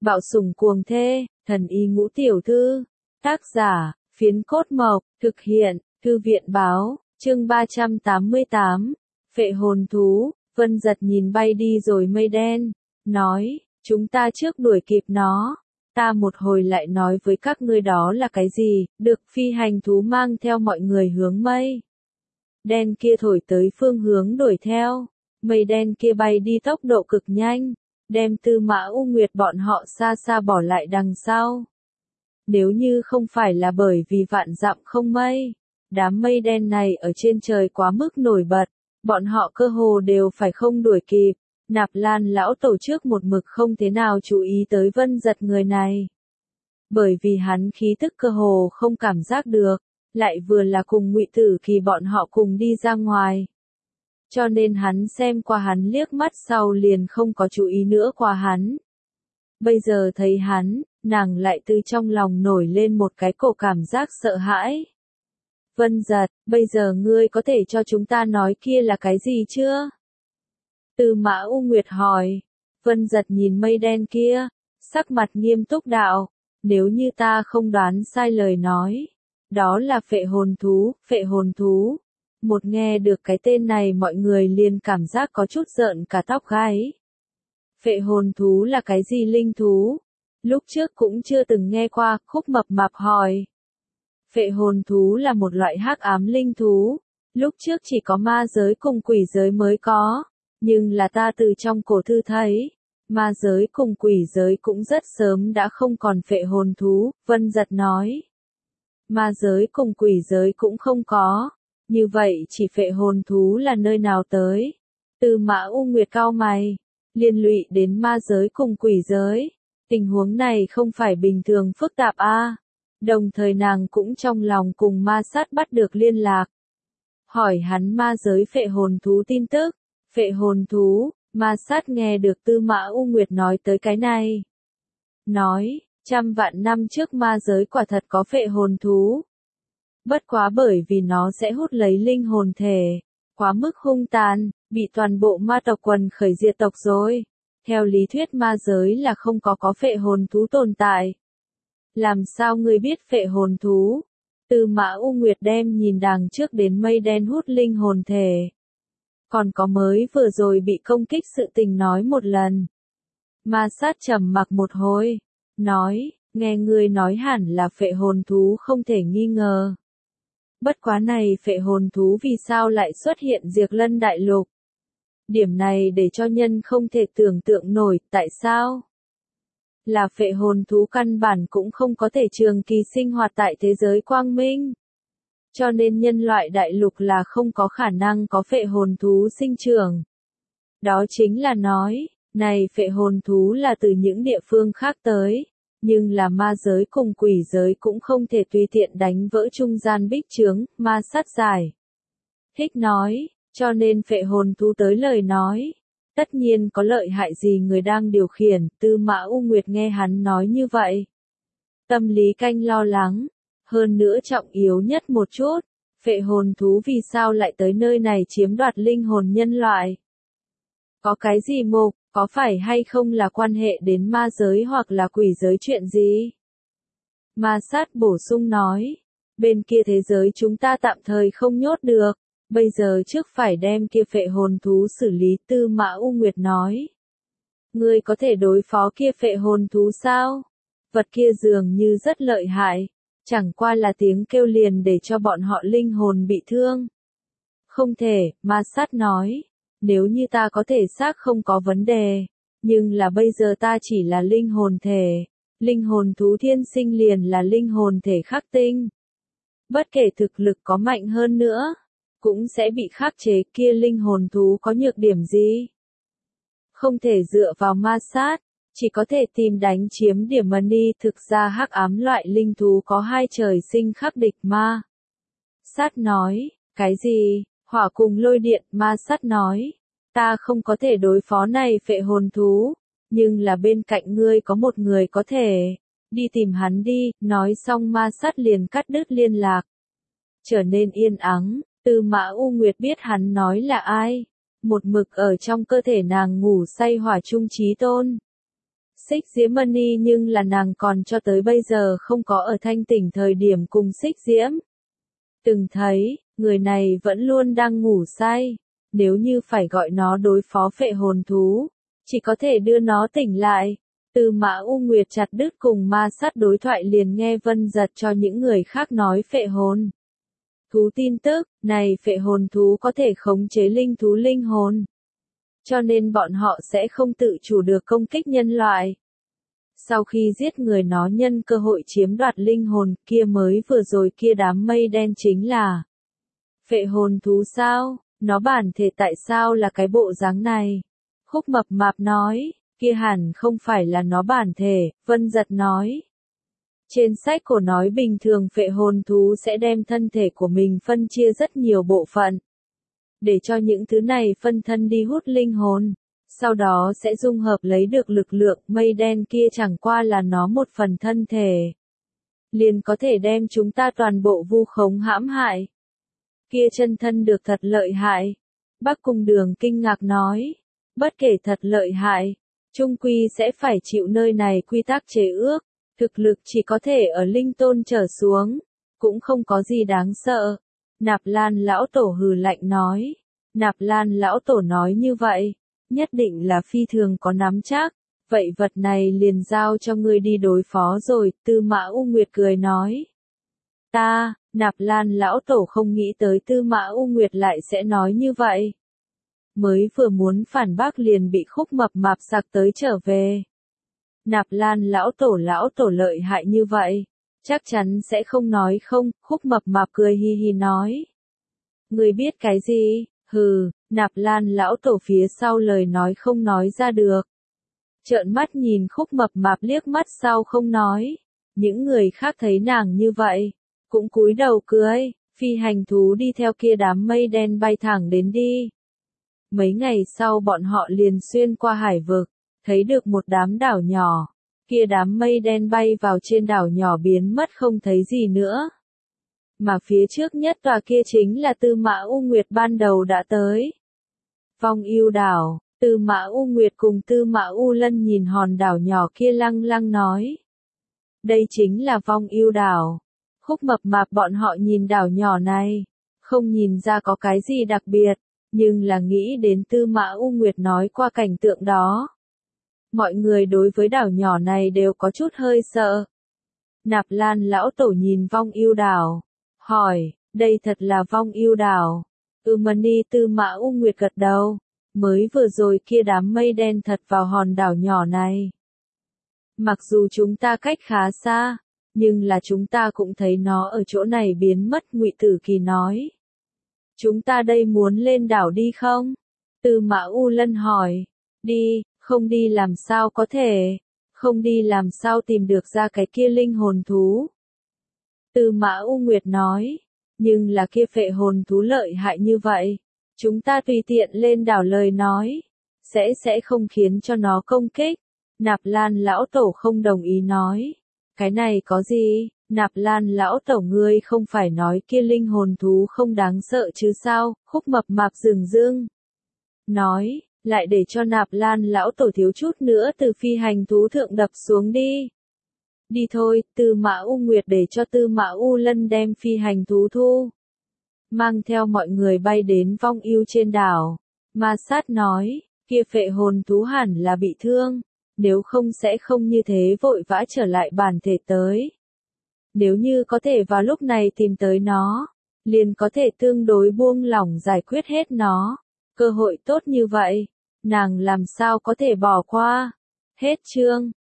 Bạo sủng cuồng thê, thần y ngũ tiểu thư. Tác giả, Phiến Cốt Mộc, thực hiện, Thư viện báo, chương 388. Phệ hồn thú, Vân Giật nhìn bay đi rồi mây đen, nói, chúng ta trước đuổi kịp nó. Ta một hồi lại nói với các ngươi đó là cái gì, được phi hành thú mang theo mọi người hướng mây đen kia thổi tới phương hướng đuổi theo. Mây đen kia bay đi tốc độ cực nhanh, đem Tư Mã U Nguyệt bọn họ xa xa bỏ lại đằng sau. Nếu như không phải là bởi vì vạn dặm không mây, đám mây đen này ở trên trời quá mức nổi bật, bọn họ cơ hồ đều phải không đuổi kịp. Nạp Lan lão tổ trước một mực không thế nào chú ý tới Vân Giật người này. Bởi vì hắn khí tức cơ hồ không cảm giác được, lại vừa là cùng Ngụy Tử Kỳ bọn họ cùng đi ra ngoài. Cho nên hắn xem qua hắn liếc mắt sau liền không có chú ý nữa qua hắn. Bây giờ thấy hắn, nàng lại từ trong lòng nổi lên một cái cổ cảm giác sợ hãi. Vân Giật, bây giờ ngươi có thể cho chúng ta nói kia là cái gì chưa? Tư Mã U Nguyệt hỏi. Vân Giật nhìn mây đen kia, sắc mặt nghiêm túc đạo, nếu như ta không đoán sai lời nói, đó là phệ hồn thú, phệ hồn thú. Một nghe được cái tên này mọi người liền cảm giác có chút rợn cả tóc gáy. Phệ hồn thú là cái gì linh thú? Lúc trước cũng chưa từng nghe qua, Khúc Mập Mạp hỏi. Phệ hồn thú là một loại hắc ám linh thú, lúc trước chỉ có ma giới cùng quỷ giới mới có, nhưng là ta từ trong cổ thư thấy, ma giới cùng quỷ giới cũng rất sớm đã không còn phệ hồn thú. Vân Giật nói. Ma giới cùng quỷ giới cũng không có. Như vậy chỉ phệ hồn thú là nơi nào tới? Tư Mã U Nguyệt cau mày, liên lụy đến ma giới cùng quỷ giới. Tình huống này không phải bình thường phức tạp a. Đồng thời nàng cũng trong lòng cùng ma sát bắt được liên lạc. Hỏi hắn ma giới phệ hồn thú tin tức. Phệ hồn thú, ma sát nghe được Tư Mã U Nguyệt nói tới cái này. Nói, 100 vạn năm trước ma giới quả thật có phệ hồn thú. Bất quá bởi vì nó sẽ hút lấy linh hồn thể, quá mức hung tàn, bị toàn bộ ma tộc quần khởi diệt tộc rồi. Theo lý thuyết ma giới là không có phệ hồn thú tồn tại. Làm sao ngươi biết phệ hồn thú? Tư Mã U Nguyệt đem nhìn đằng trước đến mây đen hút linh hồn thể. Còn có mới vừa rồi bị công kích sự tình nói một lần. Ma sát trầm mặc một hồi, nói, nghe ngươi nói hẳn là phệ hồn thú không thể nghi ngờ. Bất quá này phệ hồn thú vì sao lại xuất hiện Diệt Lân Đại Lục? Điểm này để cho nhân không thể tưởng tượng nổi, tại sao? Là phệ hồn thú căn bản cũng không có thể trường kỳ sinh hoạt tại thế giới quang minh. Cho nên nhân loại đại lục là không có khả năng có phệ hồn thú sinh trưởng. Đó chính là nói, này phệ hồn thú là từ những địa phương khác tới. Nhưng là ma giới cùng quỷ giới cũng không thể tùy tiện đánh vỡ trung gian bích chướng, ma sát giải. Thích nói, cho nên phệ hồn thú tới lời nói. Tất nhiên có lợi hại gì người đang điều khiển, Tư Mã U Nguyệt nghe hắn nói như vậy. Tâm lý canh lo lắng, hơn nữa trọng yếu nhất một chút, phệ hồn thú vì sao lại tới nơi này chiếm đoạt linh hồn nhân loại? Có cái gì mục? Có phải hay không là quan hệ đến ma giới hoặc là quỷ giới chuyện gì? Ma sát bổ sung nói, bên kia thế giới chúng ta tạm thời không nhốt được, bây giờ trước phải đem kia phệ hồn thú xử lý. Tư Mã U Nguyệt nói. Ngươi có thể đối phó kia phệ hồn thú sao? Vật kia dường như rất lợi hại, chẳng qua là tiếng kêu liền để cho bọn họ linh hồn bị thương. Không thể, ma sát nói. Nếu như ta có thể xác không có vấn đề, nhưng là bây giờ ta chỉ là linh hồn thể, linh hồn thú thiên sinh liền là linh hồn thể khắc tinh. Bất kể thực lực có mạnh hơn nữa, cũng sẽ bị khắc chế. Kia linh hồn thú có nhược điểm gì? Không thể dựa vào ma sát, chỉ có thể tìm đánh chiếm điểm money. Thực ra hắc ám loại linh thú có hai trời sinh khắc địch. Ma sát nói, cái gì? Hỏa cùng lôi điện. Ma sát nói, ta không có thể đối phó này phệ hồn thú, nhưng là bên cạnh ngươi có một người có thể, đi tìm hắn đi. Nói xong ma sát liền cắt đứt liên lạc. Trở nên yên ắng, Tư Mã U Nguyệt biết hắn nói là ai. Một mực ở trong cơ thể nàng ngủ say Hỏa Trung Chí Tôn. Xích Diễm Mani nhưng là nàng còn cho tới bây giờ không có ở thanh tỉnh thời điểm cùng Xích Diễm. Từng thấy, người này vẫn luôn đang ngủ say. Nếu như phải gọi nó đối phó phệ hồn thú, chỉ có thể đưa nó tỉnh lại. Tư Mã U Nguyệt chặt đứt cùng ma sát đối thoại liền nghe Vân Giật cho những người khác nói phệ hồn thú tin tức, này phệ hồn thú có thể khống chế linh thú linh hồn. Cho nên bọn họ sẽ không tự chủ được công kích nhân loại. Sau khi giết người nó nhân cơ hội chiếm đoạt linh hồn kia mới vừa rồi kia đám mây đen chính là phệ hồn thú sao, nó bản thể tại sao là cái bộ dáng này? Khúc Mập Mạp nói, kia hẳn không phải là nó bản thể, Vân Giật nói. Trên sách cổ nói bình thường phệ hồn thú sẽ đem thân thể của mình phân chia rất nhiều bộ phận. Để cho những thứ này phân thân đi hút linh hồn. Sau đó sẽ dung hợp lấy được lực lượng mây đen kia chẳng qua là nó một phần thân thể. Liền có thể đem chúng ta toàn bộ vu khống hãm hại. Kia chân thân được thật lợi hại. Bắc Cung Đường kinh ngạc nói. Bất kể thật lợi hại, chung quy sẽ phải chịu nơi này quy tắc chế ước. Thực lực chỉ có thể ở linh tôn trở xuống. Cũng không có gì đáng sợ. Nạp Lan lão tổ hừ lạnh nói. Nạp Lan lão tổ nói như vậy. Nhất định là phi thường có nắm chắc, vậy vật này liền giao cho ngươi đi đối phó rồi, Tư Mã U Nguyệt cười nói. Nạp Lan lão tổ không nghĩ tới Tư Mã U Nguyệt lại sẽ nói như vậy. Mới vừa muốn phản bác liền bị Khúc Mập Mạp sặc tới trở về. Nạp Lan lão tổ lợi hại như vậy, chắc chắn sẽ không nói không, Khúc Mập Mạp cười hi hi nói. Ngươi biết cái gì? Hừ, Nạp Lan lão tổ phía sau lời nói không nói ra được. Trợn mắt nhìn Khúc Mập Mạp liếc mắt sau không nói. Những người khác thấy nàng như vậy, cũng cúi đầu cười, phi hành thú đi theo kia đám mây đen bay thẳng đến đi. Mấy ngày sau bọn họ liền xuyên qua hải vực, thấy được một đám đảo nhỏ. Kia đám mây đen bay vào trên đảo nhỏ biến mất không thấy gì nữa. Mà phía trước nhất tòa kia chính là Tư Mã U Nguyệt ban đầu đã tới. Vong Ưu đảo, Tư Mã U Nguyệt cùng Tư Mã U Lân nhìn hòn đảo nhỏ kia lăng lăng nói. Đây chính là Vong Ưu đảo. Khúc Mập Mạp bọn họ nhìn đảo nhỏ này, không nhìn ra có cái gì đặc biệt, nhưng là nghĩ đến Tư Mã U Nguyệt nói qua cảnh tượng đó. Mọi người đối với đảo nhỏ này đều có chút hơi sợ. Nạp Lan lão tổ nhìn Vong Ưu đảo, hỏi, đây thật là Vong Ưu đảo. Mani Tư Mã U Nguyệt gật đầu, mới vừa rồi kia đám mây đen thật vào hòn đảo nhỏ này. Mặc dù chúng ta cách khá xa, nhưng là chúng ta cũng thấy nó ở chỗ này biến mất, Ngụy Tử Kỳ nói. Chúng ta đây muốn lên đảo đi không? Tư Mã U Lân hỏi. Đi, không đi làm sao có thể, không đi làm sao tìm được ra cái kia linh hồn thú. Tư Mã U Nguyệt nói, nhưng là kia phệ hồn thú lợi hại như vậy, chúng ta tùy tiện lên đảo lời nói, sẽ không khiến cho nó công kích. Nạp Lan lão tổ không đồng ý nói, cái này có gì, Nạp Lan lão tổ ngươi không phải nói kia linh hồn thú không đáng sợ chứ sao, Khúc Mập Mạp dừng dưng. Nói, lại để cho Nạp Lan lão tổ thiếu chút nữa từ phi hành thú thượng đập xuống đi. Đi thôi, Tư Mã U Nguyệt để cho Tư Mã U Lân đem phi hành thú thu. Mang theo mọi người bay đến Vong Ưu trên đảo. Ma Sát nói, kia phệ hồn thú hẳn là bị thương, nếu không sẽ không như thế vội vã trở lại bản thể tới. Nếu như có thể vào lúc này tìm tới nó, liền có thể tương đối buông lỏng giải quyết hết nó. Cơ hội tốt như vậy, nàng làm sao có thể bỏ qua. Hết chương.